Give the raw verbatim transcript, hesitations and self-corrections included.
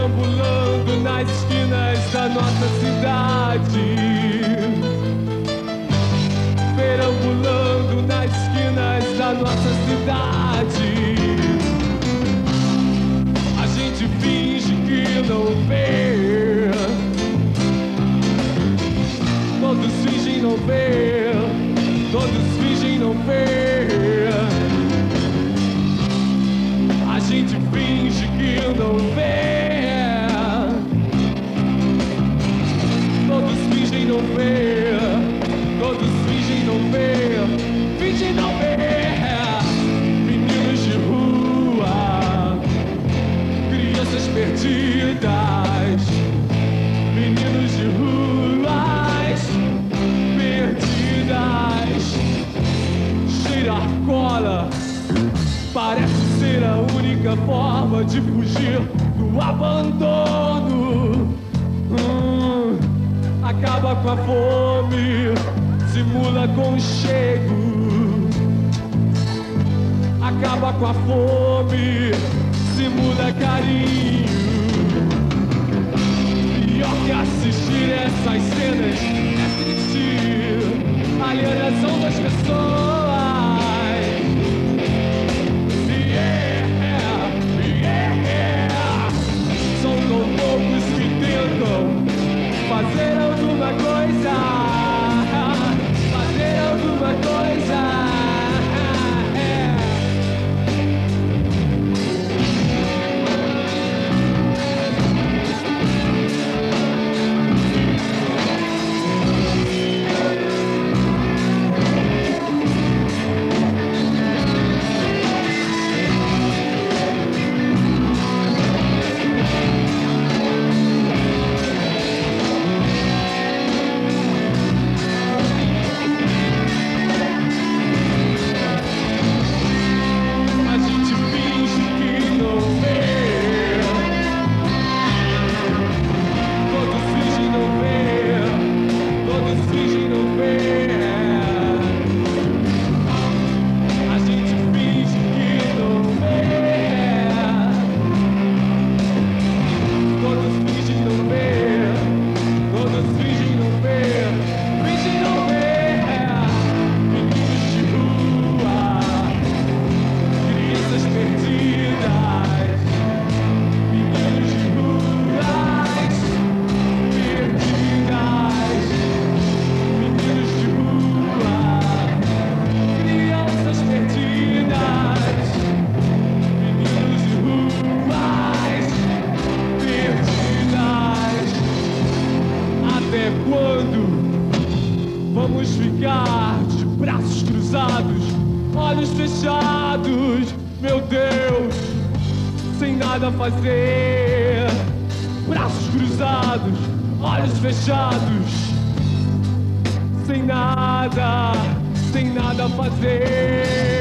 perambulando nas esquinas da nossa cidade, perambulando nas esquinas da nossa cidade. A gente finge que não vê, todos fingem não ver, todos fingem não ver. A gente finge que não vê, todos fingem não ver, todos fingem não ver, fingem não ver. Meninos de rua, crianças perdidas, meninos de ruas perdidas. Cheirar cola parece ser a única forma de fugir do abandono. Hum, acaba com a fome, simula conchego. Acaba com a fome, simula carinho. Pior que assistir essas cenas é sentir a alienação das pessoas. Fazer alguma coisa, fazer alguma coisa. Vamos ficar de braços cruzados, olhos fechados, meu Deus, sem nada a fazer. Braços cruzados, olhos fechados, sem nada, sem nada a fazer.